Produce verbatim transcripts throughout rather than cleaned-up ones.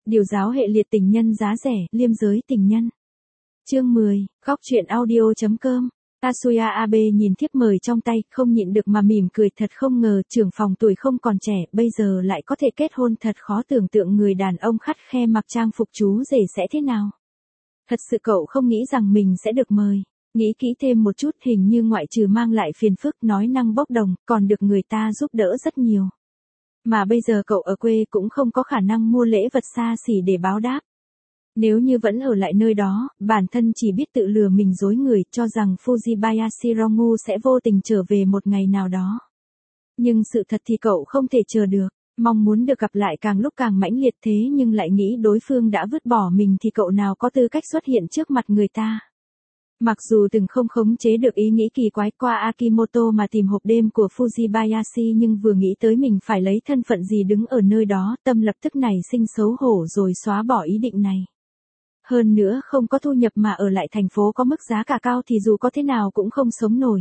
Điều giáo hệ liệt tình nhân giá rẻ, liêm giới tình nhân. Chương mười, góc truyện audio.com. Tatsuya Abe nhìn thiếp mời trong tay, không nhịn được mà mỉm cười, thật không ngờ, trưởng phòng tuổi không còn trẻ, bây giờ lại có thể kết hôn, thật khó tưởng tượng người đàn ông khắt khe mặc trang phục chú rể sẽ thế nào. Thật sự cậu không nghĩ rằng mình sẽ được mời. Nghĩ kỹ thêm một chút, hình như ngoại trừ mang lại phiền phức, nói năng bốc đồng, còn được người ta giúp đỡ rất nhiều. Mà bây giờ cậu ở quê cũng không có khả năng mua lễ vật xa xỉ để báo đáp. Nếu như vẫn ở lại nơi đó, bản thân chỉ biết tự lừa mình dối người, cho rằng Fujibayashi Rongu sẽ vô tình trở về một ngày nào đó. Nhưng sự thật thì cậu không thể chờ được, mong muốn được gặp lại càng lúc càng mãnh liệt, thế nhưng lại nghĩ đối phương đã vứt bỏ mình thì cậu nào có tư cách xuất hiện trước mặt người ta. Mặc dù từng không khống chế được ý nghĩ kỳ quái qua Akimoto mà tìm hộp đêm của Fujibayashi, nhưng vừa nghĩ tới mình phải lấy thân phận gì đứng ở nơi đó, tâm lập tức nảy sinh xấu hổ rồi xóa bỏ ý định này. Hơn nữa không có thu nhập mà ở lại thành phố có mức giá cả cao thì dù có thế nào cũng không sống nổi.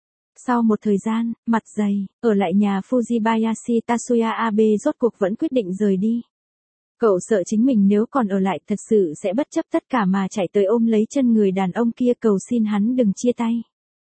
Sau một thời gian, mặt dày, ở lại nhà Fujibayashi, Tatsuya Abe rốt cuộc vẫn quyết định rời đi. Cậu sợ chính mình nếu còn ở lại thật sự sẽ bất chấp tất cả mà chạy tới ôm lấy chân người đàn ông kia cầu xin hắn đừng chia tay.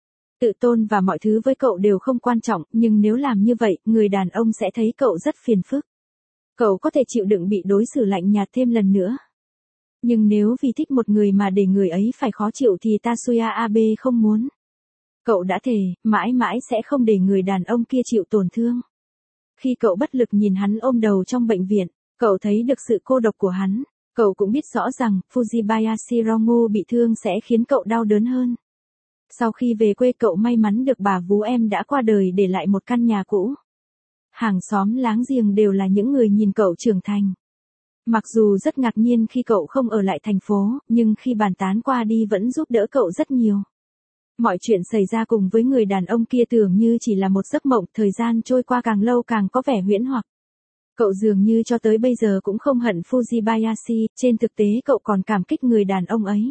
Tự tôn và mọi thứ với cậu đều không quan trọng, nhưng nếu làm như vậy, người đàn ông sẽ thấy cậu rất phiền phức. Cậu có thể chịu đựng bị đối xử lạnh nhạt thêm lần nữa. Nhưng nếu vì thích một người mà để người ấy phải khó chịu thì Tatsuya Abe không muốn. Cậu đã thề, mãi mãi sẽ không để người đàn ông kia chịu tổn thương. Khi cậu bất lực nhìn hắn ôm đầu trong bệnh viện, cậu thấy được sự cô độc của hắn. Cậu cũng biết rõ rằng, Fujibayashi Rongu bị thương sẽ khiến cậu đau đớn hơn. Sau khi về quê cậu may mắn được bà vú em đã qua đời để lại một căn nhà cũ. Hàng xóm láng giềng đều là những người nhìn cậu trưởng thành. Mặc dù rất ngạc nhiên khi cậu không ở lại thành phố, nhưng khi bàn tán qua đi vẫn giúp đỡ cậu rất nhiều. Mọi chuyện xảy ra cùng với người đàn ông kia tưởng như chỉ là một giấc mộng, thời gian trôi qua càng lâu càng có vẻ huyễn hoặc. Cậu dường như cho tới bây giờ cũng không hận Fujibayashi, trên thực tế cậu còn cảm kích người đàn ông ấy.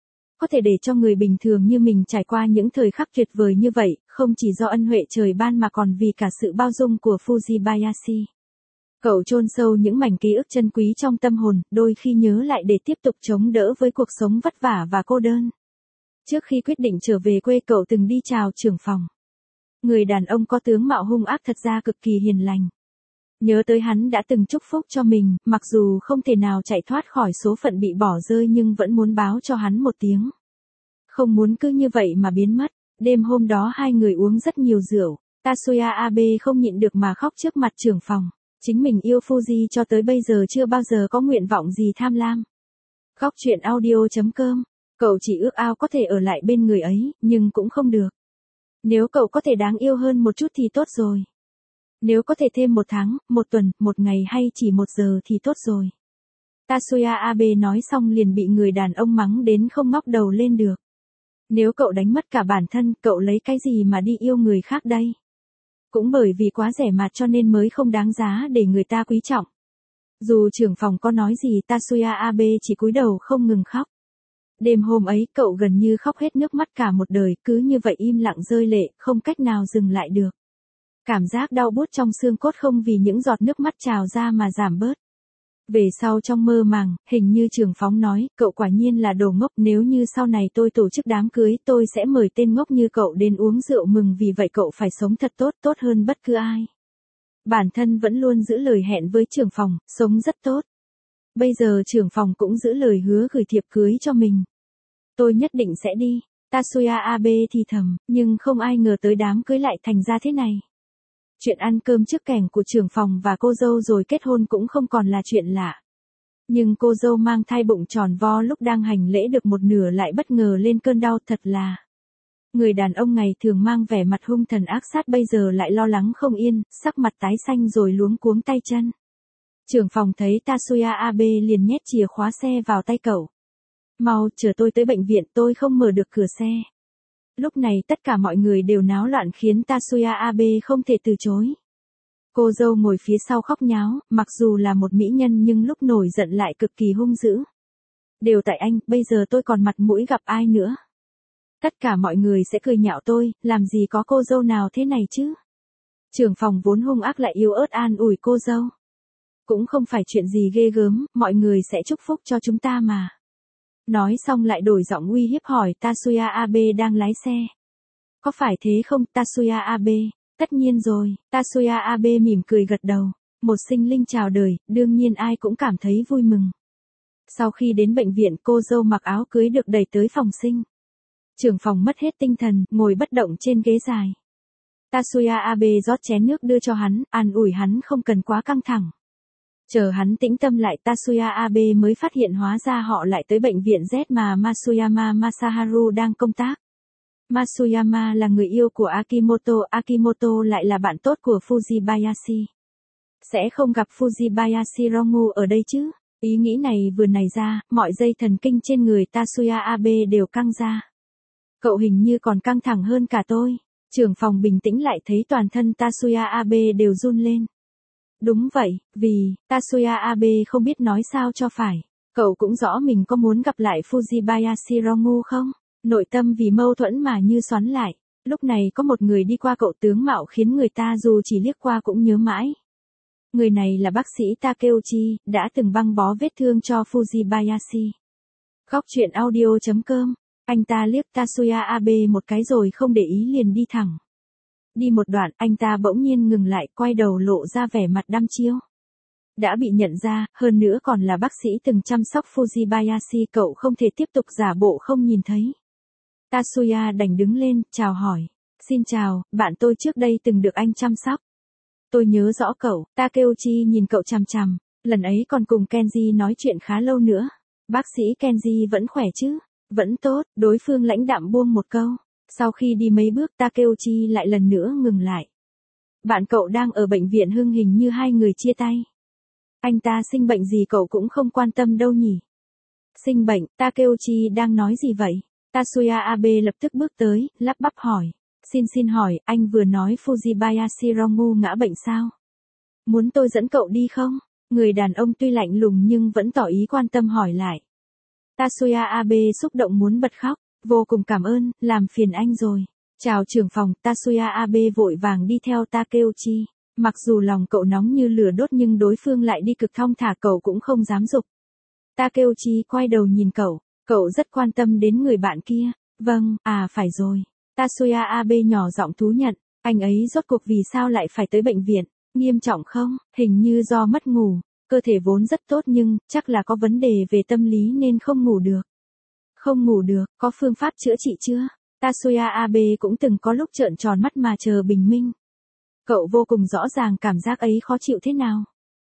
Có thể để cho người bình thường như mình trải qua những thời khắc tuyệt vời như vậy, không chỉ do ân huệ trời ban mà còn vì cả sự bao dung của Fujibayashi. Cậu chôn sâu những mảnh ký ức chân quý trong tâm hồn, đôi khi nhớ lại để tiếp tục chống đỡ với cuộc sống vất vả và cô đơn. Trước khi quyết định trở về quê cậu từng đi chào trưởng phòng. Người đàn ông có tướng mạo hung ác thật ra cực kỳ hiền lành. Nhớ tới hắn đã từng chúc phúc cho mình, mặc dù không thể nào chạy thoát khỏi số phận bị bỏ rơi nhưng vẫn muốn báo cho hắn một tiếng. Không muốn cứ như vậy mà biến mất. Đêm hôm đó hai người uống rất nhiều rượu, Tatsuya Abe không nhịn được mà khóc trước mặt trưởng phòng. Chính mình yêu Fuji cho tới bây giờ chưa bao giờ có nguyện vọng gì tham lam. Góc truyện audio.com. Cậu chỉ ước ao có thể ở lại bên người ấy, nhưng cũng không được. Nếu cậu có thể đáng yêu hơn một chút thì tốt rồi. Nếu có thể thêm một tháng, một tuần, một ngày hay chỉ một giờ thì tốt rồi. Tatsuya Abe nói xong liền bị người đàn ông mắng đến không ngóc đầu lên được. Nếu cậu đánh mất cả bản thân, cậu lấy cái gì mà đi yêu người khác đây? Cũng bởi vì quá rẻ mạt cho nên mới không đáng giá để người ta quý trọng. Dù trưởng phòng có nói gì, Tatsuya Abe chỉ cúi đầu không ngừng khóc. Đêm hôm ấy cậu gần như khóc hết nước mắt cả một đời, cứ như vậy im lặng rơi lệ, không cách nào dừng lại được. Cảm giác đau buốt trong xương cốt không vì những giọt nước mắt trào ra mà giảm bớt. Về sau trong mơ màng, hình như trưởng phóng nói, cậu quả nhiên là đồ ngốc, nếu như sau này tôi tổ chức đám cưới tôi sẽ mời tên ngốc như cậu đến uống rượu mừng, vì vậy cậu phải sống thật tốt, tốt hơn bất cứ ai. Bản thân vẫn luôn giữ lời hẹn với trưởng phòng, sống rất tốt. Bây giờ trưởng phòng cũng giữ lời hứa gửi thiệp cưới cho mình. Tôi nhất định sẽ đi, Tatsuya Abe thì thầm, nhưng không ai ngờ tới đám cưới lại thành ra thế này. Chuyện ăn cơm trước kẻng của trưởng phòng và cô dâu rồi kết hôn cũng không còn là chuyện lạ. Nhưng cô dâu mang thai bụng tròn vo lúc đang hành lễ được một nửa lại bất ngờ lên cơn đau, thật là. Người đàn ông ngày thường mang vẻ mặt hung thần ác sát bây giờ lại lo lắng không yên, sắc mặt tái xanh rồi luống cuống tay chân. Trưởng phòng thấy Tatsuya Abe liền nhét chìa khóa xe vào tay cậu. Mau chờ tôi tới bệnh viện, tôi không mở được cửa xe. Lúc này tất cả mọi người đều náo loạn khiến Tatsuya Abe không thể từ chối. Cô dâu ngồi phía sau khóc nháo, mặc dù là một mỹ nhân nhưng lúc nổi giận lại cực kỳ hung dữ. Đều tại anh, bây giờ tôi còn mặt mũi gặp ai nữa. Tất cả mọi người sẽ cười nhạo tôi, làm gì có cô dâu nào thế này chứ. Trưởng phòng vốn hung ác lại yếu ớt an ủi cô dâu. Cũng không phải chuyện gì ghê gớm, mọi người sẽ chúc phúc cho chúng ta mà. Nói xong lại đổi giọng uy hiếp hỏi Tatsuya Abe đang lái xe. Có phải thế không Tatsuya Abe? Tất nhiên rồi, Tatsuya Abe mỉm cười gật đầu. Một sinh linh chào đời, đương nhiên ai cũng cảm thấy vui mừng. Sau khi đến bệnh viện, cô dâu mặc áo cưới được đẩy tới phòng sinh. Trưởng phòng mất hết tinh thần, ngồi bất động trên ghế dài. Tatsuya Abe rót chén nước đưa cho hắn, an ủi hắn không cần quá căng thẳng. Chờ hắn tĩnh tâm lại, Tatsuya Abe mới phát hiện hóa ra họ lại tới bệnh viện Z mà Masuyama Masaharu đang công tác. Masuyama là người yêu của Akimoto, Akimoto lại là bạn tốt của Fujibayashi. Sẽ không gặp Fujibayashi Rongu ở đây chứ? Ý nghĩ này vừa nảy ra, mọi dây thần kinh trên người Tatsuya Abe đều căng ra. Cậu hình như còn căng thẳng hơn cả tôi. Trưởng phòng bình tĩnh lại thấy toàn thân Tatsuya Abe đều run lên. Đúng vậy, vì, Tatsuya Abe không biết nói sao cho phải. Cậu cũng rõ mình có muốn gặp lại Fujibayashi Rongu không? Nội tâm vì mâu thuẫn mà như xoắn lại. Lúc này có một người đi qua cậu tướng mạo khiến người ta dù chỉ liếc qua cũng nhớ mãi. Người này là bác sĩ Takeuchi, đã từng băng bó vết thương cho Fujibayashi. Góc truyện audio chấm com. Anh ta liếc Tatsuya Abe một cái rồi không để ý liền đi thẳng. Đi một đoạn, anh ta bỗng nhiên ngừng lại, quay đầu lộ ra vẻ mặt đăm chiêu. Đã bị nhận ra, hơn nữa còn là bác sĩ từng chăm sóc Fujibayashi, cậu không thể tiếp tục giả bộ không nhìn thấy. Tatsuya đành đứng lên, chào hỏi. Xin chào, bạn tôi trước đây từng được anh chăm sóc. Tôi nhớ rõ cậu. Takeuchi nhìn cậu chằm chằm, lần ấy còn cùng Kenji nói chuyện khá lâu nữa. Bác sĩ Kenji vẫn khỏe chứ? Vẫn tốt, đối phương lãnh đạm buông một câu. Sau khi đi mấy bước, Takeuchi lại lần nữa ngừng lại. Bạn cậu đang ở bệnh viện Hưng, hình như hai người chia tay. Anh ta sinh bệnh gì cậu cũng không quan tâm đâu nhỉ? Sinh bệnh, Takeuchi đang nói gì vậy? Tatsuya Abe lập tức bước tới, lắp bắp hỏi. Xin xin hỏi, anh vừa nói Fujibayashi Rongu ngã bệnh sao? Muốn tôi dẫn cậu đi không? Người đàn ông tuy lạnh lùng nhưng vẫn tỏ ý quan tâm hỏi lại. Tatsuya Abe xúc động muốn bật khóc. Vô cùng cảm ơn, làm phiền anh rồi. Chào trưởng phòng, Tatsuya Abe vội vàng đi theo Takeuchi. Mặc dù lòng cậu nóng như lửa đốt nhưng đối phương lại đi cực thong thả, cậu cũng không dám giục. Takeuchi quay đầu nhìn cậu, cậu rất quan tâm đến người bạn kia. Vâng, à phải rồi. Tatsuya Abe nhỏ giọng thú nhận, anh ấy rốt cuộc vì sao lại phải tới bệnh viện, nghiêm trọng không? Hình như do mất ngủ, cơ thể vốn rất tốt nhưng chắc là có vấn đề về tâm lý nên không ngủ được. Không ngủ được, có phương pháp chữa trị chưa? Tatsuya Abe cũng từng có lúc trợn tròn mắt mà chờ bình minh. Cậu vô cùng rõ ràng cảm giác ấy khó chịu thế nào.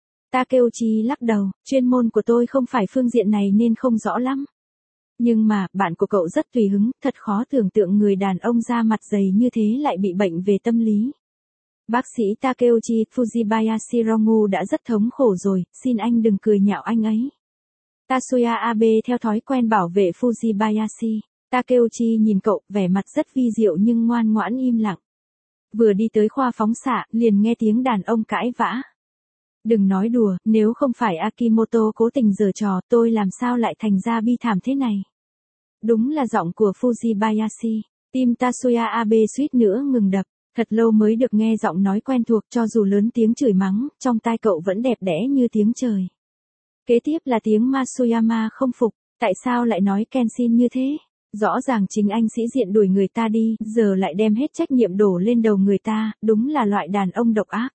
Takeuchi lắc đầu, chuyên môn của tôi không phải phương diện này nên không rõ lắm. Nhưng mà, bạn của cậu rất tùy hứng, thật khó tưởng tượng người đàn ông da mặt dày như thế lại bị bệnh về tâm lý. Bác sĩ Takeuchi, Fujibayashi Rongu đã rất thống khổ rồi, xin anh đừng cười nhạo anh ấy. Tatsuya Abe theo thói quen bảo vệ Fujibayashi. Takeuchi nhìn cậu, vẻ mặt rất vi diệu nhưng ngoan ngoãn im lặng. Vừa đi tới khoa phóng xạ, liền nghe tiếng đàn ông cãi vã. Đừng nói đùa, nếu không phải Akimoto cố tình giở trò, tôi làm sao lại thành ra bi thảm thế này. Đúng là giọng của Fujibayashi. Tim Tatsuya Abe suýt nữa ngừng đập. Thật lâu mới được nghe giọng nói quen thuộc, cho dù lớn tiếng chửi mắng, trong tai cậu vẫn đẹp đẽ như tiếng trời. Kế tiếp là tiếng Masuyama không phục, tại sao lại nói Kenshin như thế? Rõ ràng chính anh sĩ diện đuổi người ta đi, giờ lại đem hết trách nhiệm đổ lên đầu người ta, đúng là loại đàn ông độc ác.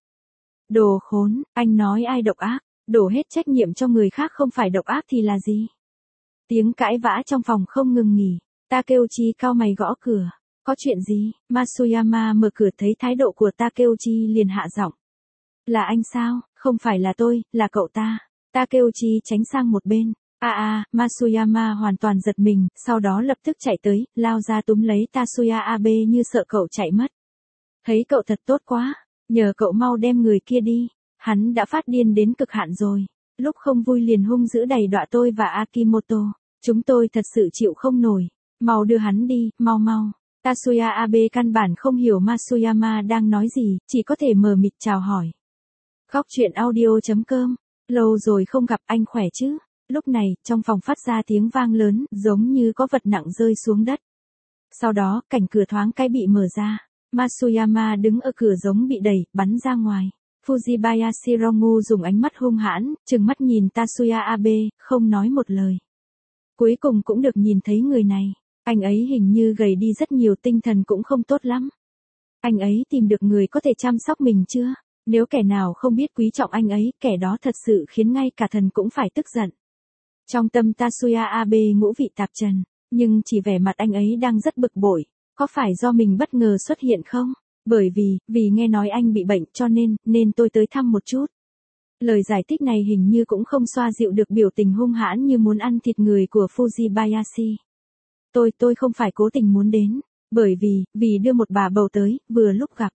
Đồ khốn, anh nói ai độc ác, đổ hết trách nhiệm cho người khác không phải độc ác thì là gì? Tiếng cãi vã trong phòng không ngừng nghỉ, Takeuchi cau mày gõ cửa. Có chuyện gì? Masuyama mở cửa thấy thái độ của Takeuchi liền hạ giọng. Là anh sao? Không phải là tôi, là cậu ta. Takeuchi tránh sang một bên. À à, Masuyama hoàn toàn giật mình, sau đó lập tức chạy tới, lao ra túm lấy Tatsuya Abe như sợ cậu chạy mất. Thấy cậu thật tốt quá, nhờ cậu mau đem người kia đi, hắn đã phát điên đến cực hạn rồi. Lúc không vui liền hung dữ đầy đọa tôi và Akimoto, chúng tôi thật sự chịu không nổi, mau đưa hắn đi, mau mau. Tatsuya Abe căn bản không hiểu Masuyama đang nói gì, chỉ có thể mờ mịt chào hỏi. Góc truyện audio chấm com. Lâu rồi không gặp, anh khỏe chứ? Lúc này, trong phòng phát ra tiếng vang lớn, giống như có vật nặng rơi xuống đất. Sau đó, cảnh cửa thoáng cái bị mở ra. Masuyama đứng ở cửa giống bị đẩy, bắn ra ngoài. Fujibayashi Rongu dùng ánh mắt hung hãn, trừng mắt nhìn Tatsuya Abe, không nói một lời. Cuối cùng cũng được nhìn thấy người này. Anh ấy hình như gầy đi rất nhiều, tinh thần cũng không tốt lắm. Anh ấy tìm được người có thể chăm sóc mình chưa? Nếu kẻ nào không biết quý trọng anh ấy, kẻ đó thật sự khiến ngay cả thần cũng phải tức giận. Trong tâm Tatsuya Abe ngũ vị tạp trần, nhưng chỉ vẻ mặt anh ấy đang rất bực bội. Có phải do mình bất ngờ xuất hiện không? Bởi vì, vì nghe nói anh bị bệnh cho nên, nên tôi tới thăm một chút. Lời giải thích này hình như cũng không xoa dịu được biểu tình hung hãn như muốn ăn thịt người của Fujibayashi. Tôi, tôi không phải cố tình muốn đến. Bởi vì, vì đưa một bà bầu tới, vừa lúc gặp.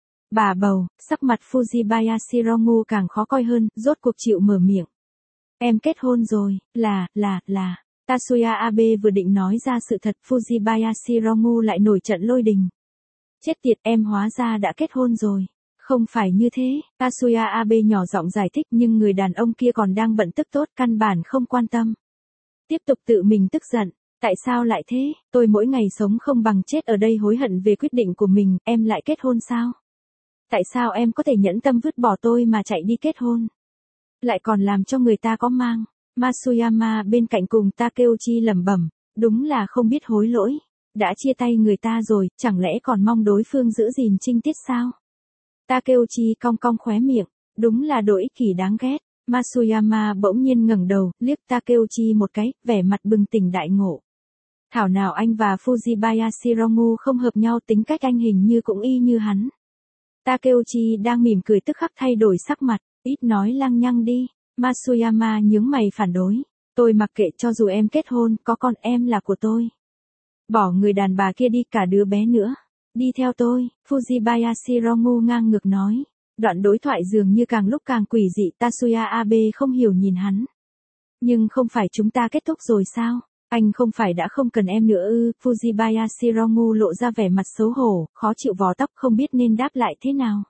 Bà bầu, sắc mặt Fujibayashi Rongu càng khó coi hơn, rốt cuộc chịu mở miệng. Em kết hôn rồi, là, là, là. Tatsuya Abe vừa định nói ra sự thật, Fujibayashi Rongu lại nổi trận lôi đình. Chết tiệt, em hóa ra đã kết hôn rồi. Không phải như thế, Tatsuya Abe nhỏ giọng giải thích, nhưng người đàn ông kia còn đang bận tức tốt, căn bản không quan tâm. Tiếp tục tự mình tức giận. Tại sao lại thế? Tôi mỗi ngày sống không bằng chết ở đây hối hận về quyết định của mình, em lại kết hôn sao? Tại sao em có thể nhẫn tâm vứt bỏ tôi mà chạy đi kết hôn? Lại còn làm cho người ta có mang. Masuyama bên cạnh cùng Takeuchi lẩm bẩm, đúng là không biết hối lỗi. Đã chia tay người ta rồi, chẳng lẽ còn mong đối phương giữ gìn trinh tiết sao? Takeuchi cong cong khóe miệng, đúng là độ ích kỷ đáng ghét. Masuyama bỗng nhiên ngẩng đầu, liếc Takeuchi một cái, vẻ mặt bừng tỉnh đại ngộ. Thảo nào anh và Fujibayashi Rongu không hợp nhau, tính cách anh hình như cũng y như hắn. Takeuchi đang mỉm cười tức khắc thay đổi sắc mặt, ít nói lăng nhăng đi. Masuyama nhướng mày phản đối. Tôi mặc kệ, cho dù em kết hôn, có con em là của tôi. Bỏ người đàn bà kia đi, cả đứa bé nữa. Đi theo tôi, Fujibayashi Rongu ngang ngược nói. Đoạn đối thoại dường như càng lúc càng quỷ dị, Tatsuya Abe không hiểu nhìn hắn. Nhưng không phải chúng ta kết thúc rồi sao? Anh không phải đã không cần em nữa ư? Fujibayashi Rongu lộ ra vẻ mặt xấu hổ, khó chịu vò tóc không biết nên đáp lại thế nào.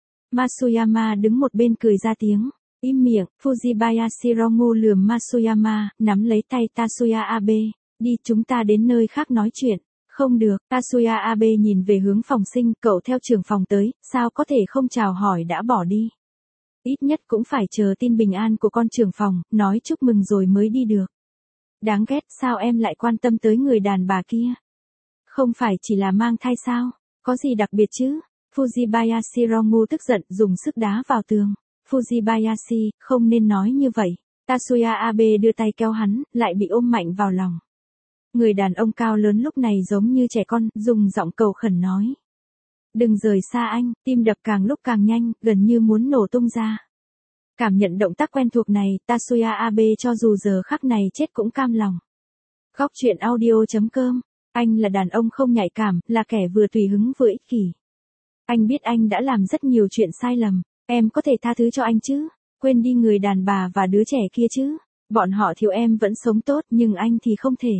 Masuyama đứng một bên cười ra tiếng. Im miệng, Fujibayashi Rongu lườm Masuyama, nắm lấy tay Tatsuya Abe. Đi, chúng ta đến nơi khác nói chuyện. Không được, Tatsuya Abe nhìn về hướng phòng sinh, cậu theo trưởng phòng tới, sao có thể không chào hỏi đã bỏ đi. Ít nhất cũng phải chờ tin bình an của con trưởng phòng, nói chúc mừng rồi mới đi được. Đáng ghét, sao em lại quan tâm tới người đàn bà kia? Không phải chỉ là mang thai sao? Có gì đặc biệt chứ? Fujibayashi Rongu tức giận, dùng sức đá vào tường. Fujibayashi, không nên nói như vậy. Tatsuya Abe đưa tay kéo hắn, lại bị ôm mạnh vào lòng. Người đàn ông cao lớn lúc này giống như trẻ con, dùng giọng cầu khẩn nói. Đừng rời xa anh, tim đập càng lúc càng nhanh, gần như muốn nổ tung ra. Cảm nhận động tác quen thuộc này, Tatsuya Abe cho dù giờ khắc này chết cũng cam lòng. Góc truyện audio chấm com. Anh là đàn ông không nhạy cảm, là kẻ vừa tùy hứng vừa ích kỷ. Anh biết anh đã làm rất nhiều chuyện sai lầm. Em có thể tha thứ cho anh chứ? Quên đi người đàn bà và đứa trẻ kia chứ? Bọn họ thiếu em vẫn sống tốt, nhưng anh thì không thể.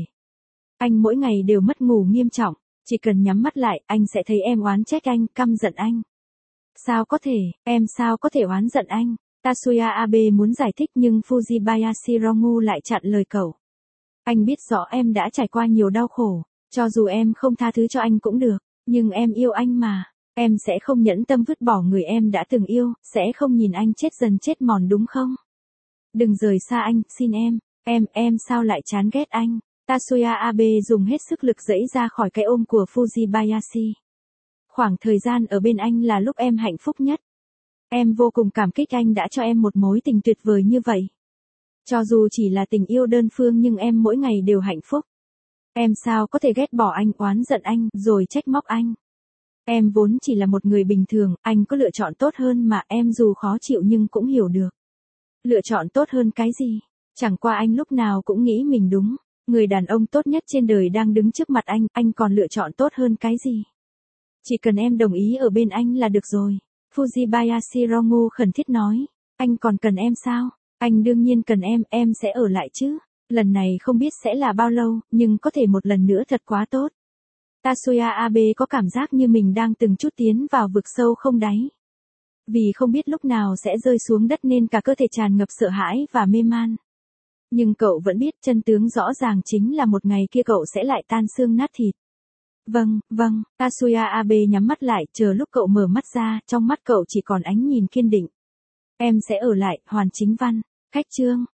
Anh mỗi ngày đều mất ngủ nghiêm trọng. Chỉ cần nhắm mắt lại, anh sẽ thấy em oán trách anh, căm giận anh. Sao có thể, em sao có thể oán giận anh? Tatsuya Abe muốn giải thích nhưng Fujibayashi Rongu lại chặn lời cậu. Anh biết rõ em đã trải qua nhiều đau khổ. Cho dù em không tha thứ cho anh cũng được. Nhưng em yêu anh mà. Em sẽ không nhẫn tâm vứt bỏ người em đã từng yêu, sẽ không nhìn anh chết dần chết mòn đúng không? Đừng rời xa anh, xin em. Em, em sao lại chán ghét anh? Tatsuya Abe dùng hết sức lực giãy ra khỏi cái ôm của Fujibayashi. Khoảng thời gian ở bên anh là lúc em hạnh phúc nhất. Em vô cùng cảm kích anh đã cho em một mối tình tuyệt vời như vậy. Cho dù chỉ là tình yêu đơn phương nhưng em mỗi ngày đều hạnh phúc. Em sao có thể ghét bỏ anh, oán giận anh, rồi trách móc anh. Em vốn chỉ là một người bình thường, anh có lựa chọn tốt hơn mà, em dù khó chịu nhưng cũng hiểu được. Lựa chọn tốt hơn cái gì? Chẳng qua anh lúc nào cũng nghĩ mình đúng. Người đàn ông tốt nhất trên đời đang đứng trước mặt anh, anh còn lựa chọn tốt hơn cái gì? Chỉ cần em đồng ý ở bên anh là được rồi. Fujibayashi Rongu khẩn thiết nói. Anh còn cần em sao? Anh đương nhiên cần em, em sẽ ở lại chứ. Lần này không biết sẽ là bao lâu, nhưng có thể một lần nữa thật quá tốt. Tatsuya Abe có cảm giác như mình đang từng chút tiến vào vực sâu không đáy. Vì không biết lúc nào sẽ rơi xuống đất nên cả cơ thể tràn ngập sợ hãi và mê man. Nhưng cậu vẫn biết chân tướng rõ ràng chính là một ngày kia cậu sẽ lại tan xương nát thịt. Vâng, vâng, Tatsuya Abe nhắm mắt lại, chờ lúc cậu mở mắt ra, trong mắt cậu chỉ còn ánh nhìn kiên định. Em sẽ ở lại, Hoàn Chính Văn. Khách chương.